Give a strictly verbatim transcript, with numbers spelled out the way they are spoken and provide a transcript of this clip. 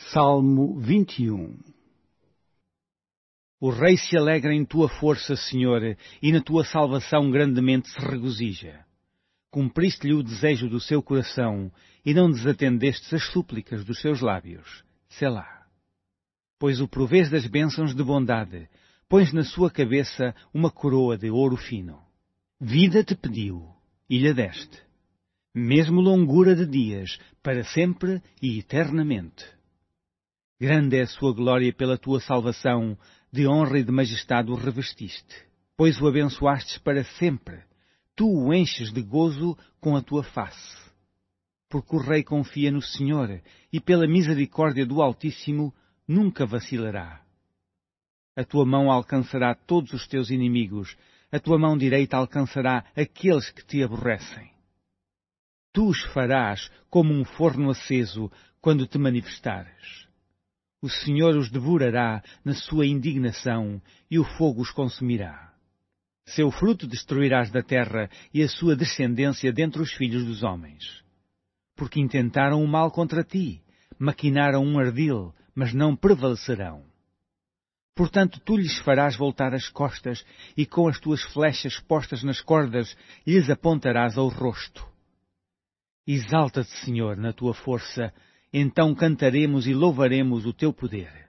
Salmo vinte e um. O rei se alegra em tua força, Senhor, e na tua salvação grandemente se regozija. Cumpriste-lhe o desejo do seu coração, e não desatendestes as súplicas dos seus lábios. Selá. Pois o provês das bênçãos de bondade, pões na sua cabeça uma coroa de ouro fino. Vida te pediu, e lhe deste. Mesmo longura de dias, para sempre e eternamente. Grande é a sua glória pela tua salvação, de honra e de majestade o revestiste, pois o abençoastes para sempre. Tu o enches de gozo com a tua face. Porque o rei confia no Senhor, e pela misericórdia do Altíssimo nunca vacilará. A tua mão alcançará todos os teus inimigos, a tua mão direita alcançará aqueles que te aborrecem. Tu os farás como um forno aceso quando te manifestares. O Senhor os devorará na sua indignação, e o fogo os consumirá. Seu fruto destruirás da terra, e a sua descendência dentre os filhos dos homens. Porque intentaram o mal contra ti, maquinaram um ardil, mas não prevalecerão. Portanto, tu lhes farás voltar as costas, e com as tuas flechas postas nas cordas, lhes apontarás ao rosto. Exalta-te, Senhor, na tua força, então cantaremos e louvaremos o teu poder.